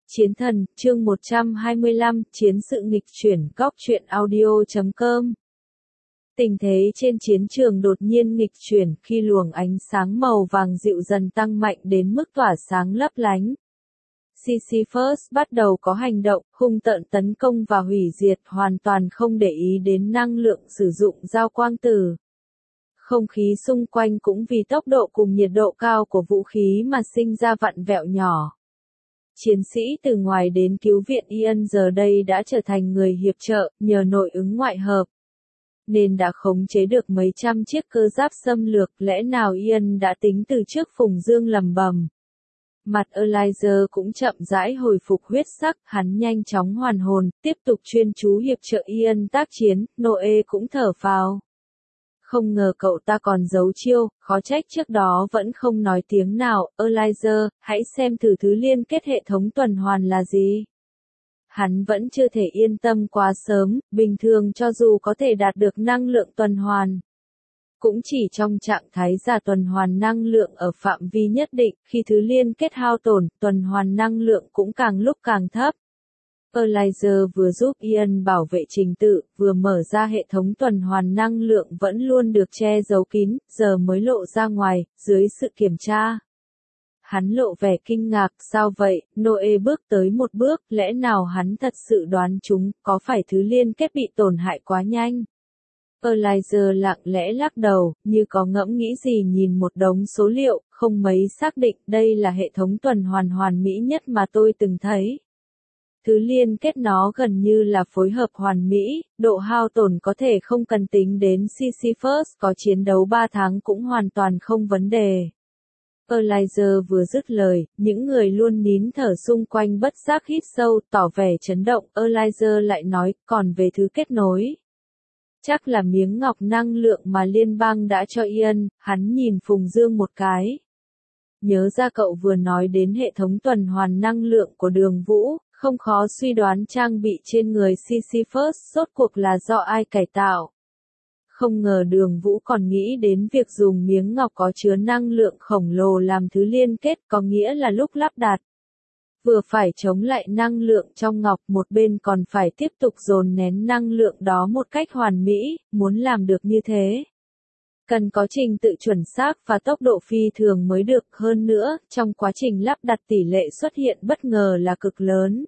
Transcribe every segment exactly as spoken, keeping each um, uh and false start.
Chiến thần, chương một trăm hai mươi lăm, chiến sự nghịch chuyển, góc truyện audio chấm com. Tình thế trên chiến trường đột nhiên nghịch chuyển khi luồng ánh sáng màu vàng dịu dần tăng mạnh đến mức tỏa sáng lấp lánh. Sisyphus bắt đầu có hành động, hung tợn tấn công và hủy diệt, hoàn toàn không để ý đến năng lượng sử dụng giao quang tử. Không khí xung quanh cũng vì tốc độ cùng nhiệt độ cao của vũ khí mà sinh ra vặn vẹo nhỏ. Chiến sĩ từ ngoài đến cứu viện Ian giờ đây đã trở thành người hiệp trợ, nhờ nội ứng ngoại hợp, nên đã khống chế được mấy trăm chiếc cơ giáp xâm lược. Lẽ nào Ian đã tính từ trước? Phùng Dương lầm bầm. Mặt Elijah cũng chậm rãi hồi phục huyết sắc, hắn nhanh chóng hoàn hồn, tiếp tục chuyên chú hiệp trợ Ian tác chiến. Noe cũng thở phào. Không ngờ cậu ta còn giấu chiêu, khó trách trước đó vẫn không nói tiếng nào. Elijah, hãy xem thử thứ liên kết hệ thống tuần hoàn là gì. Hắn vẫn chưa thể yên tâm quá sớm, bình thường cho dù có thể đạt được năng lượng tuần hoàn, cũng chỉ trong trạng thái giả tuần hoàn năng lượng ở phạm vi nhất định. Khi thứ liên kết hao tổn, tuần hoàn năng lượng cũng càng lúc càng thấp. Elijah vừa giúp Ian bảo vệ trình tự, vừa mở ra hệ thống tuần hoàn năng lượng vẫn luôn được che giấu kín, giờ mới lộ ra ngoài, dưới sự kiểm tra. Hắn lộ vẻ kinh ngạc. Sao vậy? Noe bước tới một bước, lẽ nào hắn thật sự đoán chúng, có phải thứ liên kết bị tổn hại quá nhanh? Elijah lặng lẽ lắc đầu, như có ngẫm nghĩ gì, nhìn một đống số liệu, không mấy xác định. Đây là hệ thống tuần hoàn hoàn mỹ nhất mà tôi từng thấy. Thứ liên kết nó gần như là phối hợp hoàn mỹ, độ hao tổn có thể không cần tính đến. Sisyphus có chiến đấu ba tháng cũng hoàn toàn không vấn đề. Elijah vừa dứt lời, những người luôn nín thở xung quanh bất giác hít sâu, tỏ vẻ chấn động. Elijah lại nói, còn về thứ kết nối, chắc là miếng ngọc năng lượng mà liên bang đã cho Ian. Hắn nhìn Phùng Dương một cái. Nhớ ra cậu vừa nói đến hệ thống tuần hoàn năng lượng của Đường Vũ, không khó suy đoán trang bị trên người Sisyphus rốt cuộc là do ai cải tạo. Không ngờ Đường Vũ còn nghĩ đến việc dùng miếng ngọc có chứa năng lượng khổng lồ làm thứ liên kết, có nghĩa là lúc lắp đặt, vừa phải chống lại năng lượng trong ngọc, một bên còn phải tiếp tục dồn nén năng lượng đó một cách hoàn mỹ. Muốn làm được như thế, cần có trình tự chuẩn xác và tốc độ phi thường mới được. Hơn nữa, trong quá trình lắp đặt tỷ lệ xuất hiện bất ngờ là cực lớn,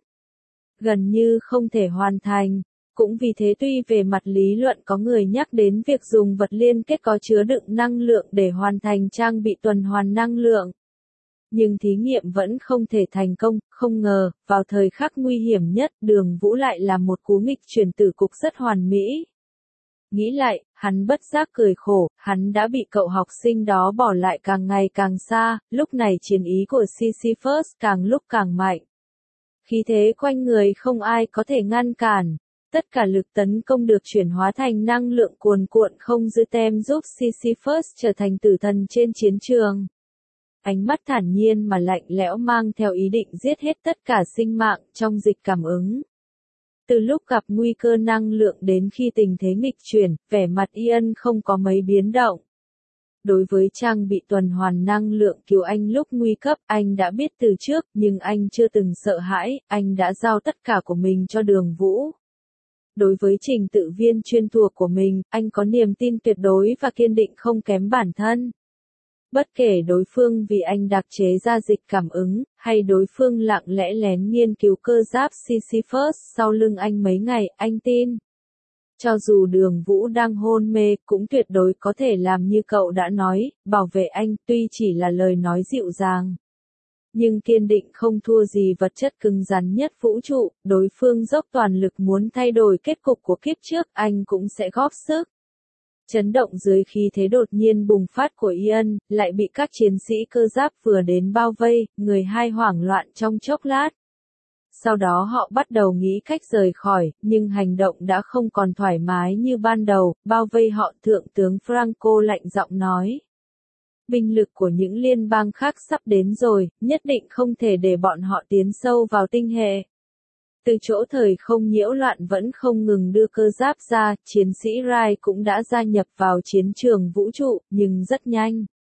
gần như không thể hoàn thành. Cũng vì thế tuy về mặt lý luận có người nhắc đến việc dùng vật liên kết có chứa đựng năng lượng để hoàn thành trang bị tuần hoàn năng lượng, nhưng thí nghiệm vẫn không thể thành công. Không ngờ, vào thời khắc nguy hiểm nhất, Đường Vũ lại là một cú nghịch chuyển tử cục rất hoàn mỹ. Nghĩ lại, hắn bất giác cười khổ, hắn đã bị cậu học sinh đó bỏ lại càng ngày càng xa. Lúc này chiến ý của Sisyphus càng lúc càng mạnh. Khí thế quanh người không ai có thể ngăn cản. Tất cả lực tấn công được chuyển hóa thành năng lượng cuồn cuộn không giữ tem, giúp Sisyphus trở thành tử thần trên chiến trường. Ánh mắt thản nhiên mà lạnh lẽo mang theo ý định giết hết tất cả sinh mạng trong dịch cảm ứng. Từ lúc gặp nguy cơ năng lượng đến khi tình thế nghịch chuyển, vẻ mặt Ian không có mấy biến động. Đối với trang bị tuần hoàn năng lượng cứu anh lúc nguy cấp, anh đã biết từ trước, nhưng anh chưa từng sợ hãi. Anh đã giao tất cả của mình cho Đường Vũ. Đối với trình tự viên chuyên thuộc của mình, anh có niềm tin tuyệt đối và kiên định không kém bản thân. Bất kể đối phương vì anh đặc chế ra dịch cảm ứng, hay đối phương lặng lẽ lén nghiên cứu cơ giáp Sisyphus sau lưng anh mấy ngày, anh tin. Cho dù Đường Vũ đang hôn mê, cũng tuyệt đối có thể làm như cậu đã nói, bảo vệ anh. Tuy chỉ là lời nói dịu dàng, nhưng kiên định không thua gì vật chất cứng rắn nhất vũ trụ. Đối phương dốc toàn lực muốn thay đổi kết cục của kiếp trước, anh cũng sẽ góp sức. Chấn động dưới khí thế đột nhiên bùng phát của Ian, lại bị các chiến sĩ cơ giáp vừa đến bao vây, người hai hoảng loạn trong chốc lát. Sau đó họ bắt đầu nghĩ cách rời khỏi, nhưng hành động đã không còn thoải mái như ban đầu. Bao vây họ, Thượng tướng Franco lạnh giọng nói. Binh lực của những liên bang khác sắp đến rồi, nhất định không thể để bọn họ tiến sâu vào tinh hệ. Từ chỗ thời không nhiễu loạn vẫn không ngừng đưa cơ giáp ra, chiến sĩ Rai cũng đã gia nhập vào chiến trường vũ trụ, nhưng rất nhanh.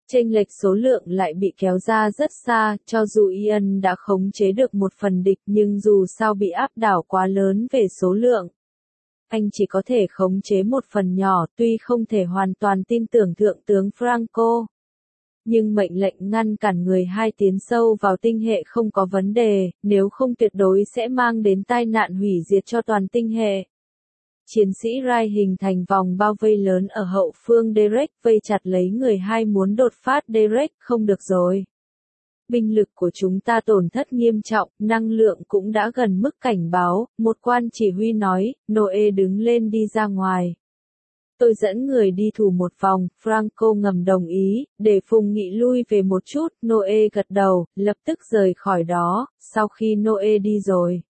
Chênh lệch số lượng lại bị kéo ra rất xa, cho dù Ian đã khống chế được một phần địch nhưng dù sao bị áp đảo quá lớn về số lượng. Anh chỉ có thể khống chế một phần nhỏ, tuy không thể hoàn toàn tin tưởng Thượng tướng Franco. Nhưng mệnh lệnh ngăn cản người hai tiến sâu vào tinh hệ không có vấn đề, nếu không tuyệt đối sẽ mang đến tai nạn hủy diệt cho toàn tinh hệ. Chiến sĩ Rai hình thành vòng bao vây lớn ở hậu phương Derek, vây chặt lấy người hai muốn đột phát Derek, không được rồi. Binh lực của chúng ta tổn thất nghiêm trọng, năng lượng cũng đã gần mức cảnh báo, một quan chỉ huy nói. Noe đứng lên đi ra ngoài. Tôi dẫn người đi thủ một vòng, Franco ngầm đồng ý, để Phùng Nghị lui về một chút, Noe gật đầu, lập tức rời khỏi đó. Sau khi Noe đi rồi,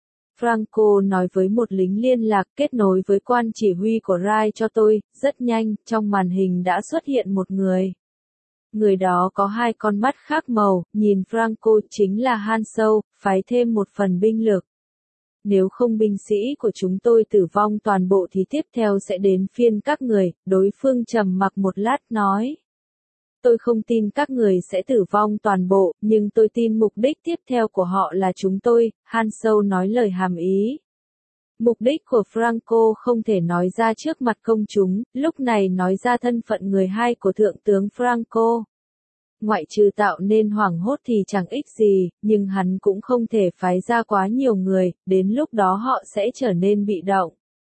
Franco nói với một lính liên lạc kết nối với quan chỉ huy của Rai cho tôi. Rất nhanh, trong màn hình đã xuất hiện một người. Người đó có hai con mắt khác màu, nhìn Franco chính là Han Sâu, phái thêm một phần binh lực. Nếu không binh sĩ của chúng tôi tử vong toàn bộ thì tiếp theo sẽ đến phiên các người. Đối phương trầm mặc một lát nói. Tôi không tin các người sẽ tử vong toàn bộ, nhưng tôi tin mục đích tiếp theo của họ là chúng tôi, Han Sâu nói lời hàm ý. Mục đích của Franco không thể nói ra trước mặt công chúng, lúc này nói ra thân phận người hai của Thượng tướng Franco. Ngoại trừ tạo nên hoảng hốt thì chẳng ích gì, nhưng hắn cũng không thể phái ra quá nhiều người, đến lúc đó họ sẽ trở nên bị động.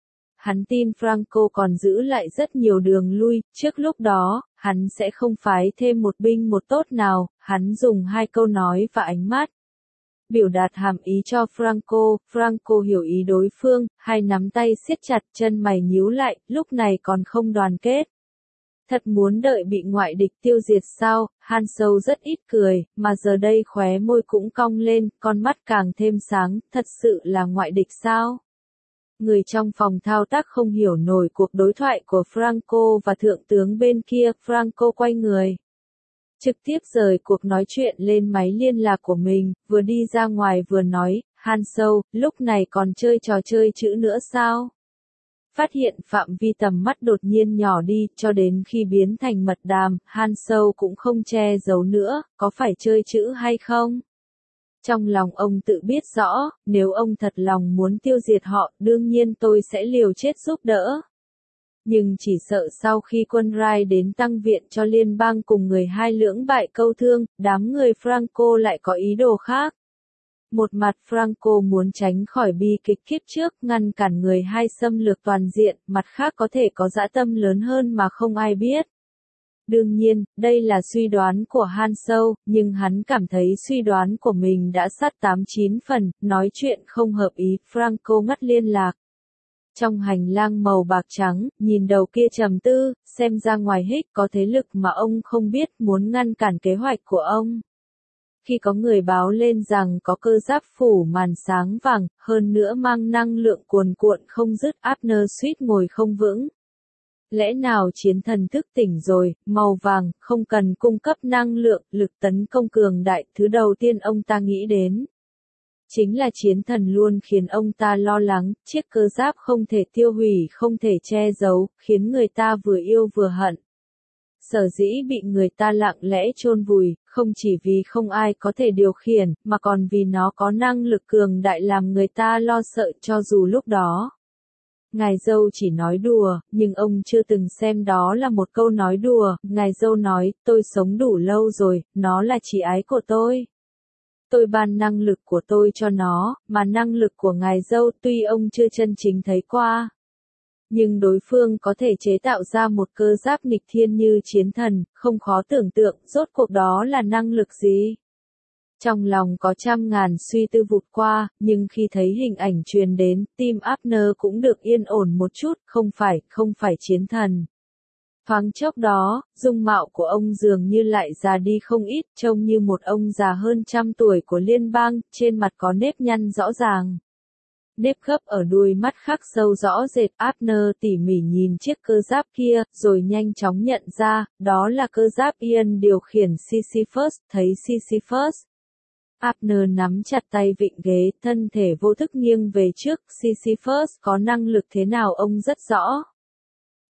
Hắn tin Franco còn giữ lại rất nhiều đường lui, trước lúc đó, hắn sẽ không phái thêm một binh một tốt nào, hắn dùng hai câu nói và ánh mắt. Biểu đạt hàm ý cho Franco, Franco hiểu ý đối phương, hai nắm tay siết chặt, chân mày nhíu lại, lúc này còn không đoàn kết. Thật muốn đợi bị ngoại địch tiêu diệt sao? Han Sâu rất ít cười, mà giờ đây khóe môi cũng cong lên, con mắt càng thêm sáng, thật sự là ngoại địch sao? Người trong phòng thao tác không hiểu nổi cuộc đối thoại của Franco và thượng tướng bên kia, Franco quay người. Trực tiếp rời cuộc nói chuyện lên máy liên lạc của mình, vừa đi ra ngoài vừa nói, Han Sâu, lúc này còn chơi trò chơi chữ nữa sao? Phát hiện phạm vi tầm mắt đột nhiên nhỏ đi, cho đến khi biến thành mật đàm, Han Sâu cũng không che giấu nữa, có phải chơi chữ hay không? Trong lòng ông tự biết rõ, nếu ông thật lòng muốn tiêu diệt họ, đương nhiên tôi sẽ liều chết giúp đỡ. Nhưng chỉ sợ sau khi quân Rai đến tăng viện cho liên bang cùng người hai lưỡng bại câu thương, đám người Franco lại có ý đồ khác. Một mặt Franco muốn tránh khỏi bi kịch kiếp trước, ngăn cản người hai xâm lược toàn diện, mặt khác có thể có dã tâm lớn hơn mà không ai biết. Đương nhiên, đây là suy đoán của Han Sâu, nhưng hắn cảm thấy suy đoán của mình đã sát tám chín phần, nói chuyện không hợp ý, Franco ngắt liên lạc. Trong hành lang màu bạc trắng, nhìn đầu kia trầm tư, xem ra ngoài hích có thế lực mà ông không biết muốn ngăn cản kế hoạch của ông. Khi có người báo lên rằng có cơ giáp phủ màn sáng vàng, hơn nữa mang năng lượng cuồn cuộn không dứt, Abner suýt ngồi không vững. Lẽ nào chiến thần thức tỉnh rồi, màu vàng, không cần cung cấp năng lượng, lực tấn công cường đại, thứ đầu tiên ông ta nghĩ đến. Chính là chiến thần luôn khiến ông ta lo lắng, chiếc cơ giáp không thể tiêu hủy, không thể che giấu, khiến người ta vừa yêu vừa hận. Sở dĩ bị người ta lặng lẽ chôn vùi, không chỉ vì không ai có thể điều khiển, mà còn vì nó có năng lực cường đại làm người ta lo sợ cho dù lúc đó. Ngài dâu chỉ nói đùa, nhưng ông chưa từng xem đó là một câu nói đùa, ngài dâu nói, tôi sống đủ lâu rồi, nó là chị ái của tôi. Tôi ban năng lực của tôi cho nó, mà năng lực của ngài dâu tuy ông chưa chân chính thấy qua. Nhưng đối phương có thể chế tạo ra một cơ giáp nghịch thiên như chiến thần, không khó tưởng tượng, rốt cuộc đó là năng lực gì? Trong lòng có trăm ngàn suy tư vụt qua, nhưng khi thấy hình ảnh truyền đến, tim Abner cũng được yên ổn một chút, không phải, không phải chiến thần. Thoáng chốc đó, dung mạo của ông dường như lại già đi không ít, trông như một ông già hơn trăm tuổi của liên bang, trên mặt có nếp nhăn rõ ràng. Nếp gấp ở đuôi mắt khắc sâu rõ rệt, Abner tỉ mỉ nhìn chiếc cơ giáp kia, rồi nhanh chóng nhận ra, đó là cơ giáp Ian điều khiển Sisyphus, thấy Sisyphus. Abner nắm chặt tay vịn ghế, thân thể vô thức nghiêng về trước, Sisyphus có năng lực thế nào ông rất rõ.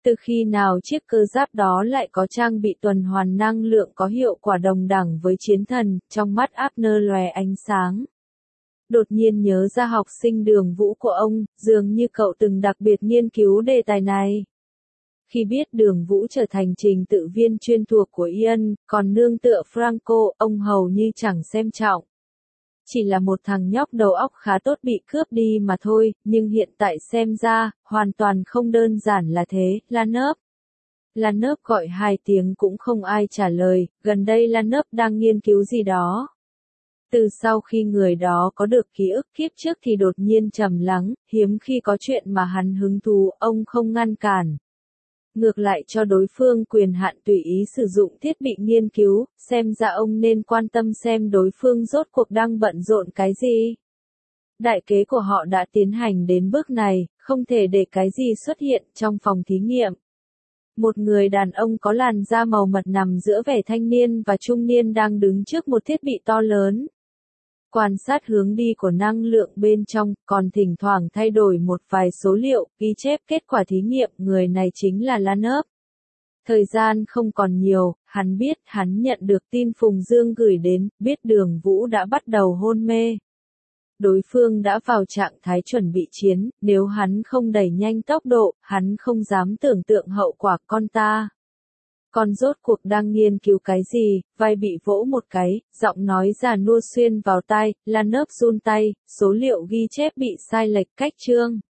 Từ khi nào chiếc cơ giáp đó lại có trang bị tuần hoàn năng lượng có hiệu quả đồng đẳng với chiến thần, trong mắt Abner lóe ánh sáng. Đột nhiên nhớ ra học sinh Đường Vũ của ông, dường như cậu từng đặc biệt nghiên cứu đề tài này. Khi biết Đường Vũ trở thành trình tự viên chuyên thuộc của Ian, còn nương tựa Franco, ông hầu như chẳng xem trọng. Chỉ là một thằng nhóc đầu óc khá tốt bị cướp đi mà thôi, nhưng hiện tại xem ra, hoàn toàn không đơn giản là thế. Lanov. Lanov gọi hai tiếng cũng không ai trả lời, gần đây Lanov đang nghiên cứu gì đó. Từ sau khi người đó có được ký ức kiếp trước thì đột nhiên trầm lắng, hiếm khi có chuyện mà hắn hứng thú, ông không ngăn cản. Ngược lại cho đối phương quyền hạn tùy ý sử dụng thiết bị nghiên cứu, xem ra ông nên quan tâm xem đối phương rốt cuộc đang bận rộn cái gì. Đại kế của họ đã tiến hành đến bước này, không thể để cái gì xuất hiện trong phòng thí nghiệm. Một người đàn ông có làn da màu mật nằm giữa vẻ thanh niên và trung niên đang đứng trước một thiết bị to lớn. Quan sát hướng đi của năng lượng bên trong, còn thỉnh thoảng thay đổi một vài số liệu, ghi chép kết quả thí nghiệm, người này chính là Lanov. Thời gian không còn nhiều, hắn biết, hắn nhận được tin Phùng Dương gửi đến, biết Đường Vũ đã bắt đầu hôn mê. Đối phương đã vào trạng thái chuẩn bị chiến, nếu hắn không đẩy nhanh tốc độ, hắn không dám tưởng tượng hậu quả con ta. Con rốt cuộc đang nghiên cứu cái gì, vai bị vỗ một cái, giọng nói già nua xuyên vào tai, Lanov run tay, số liệu ghi chép bị sai lệch cách chương.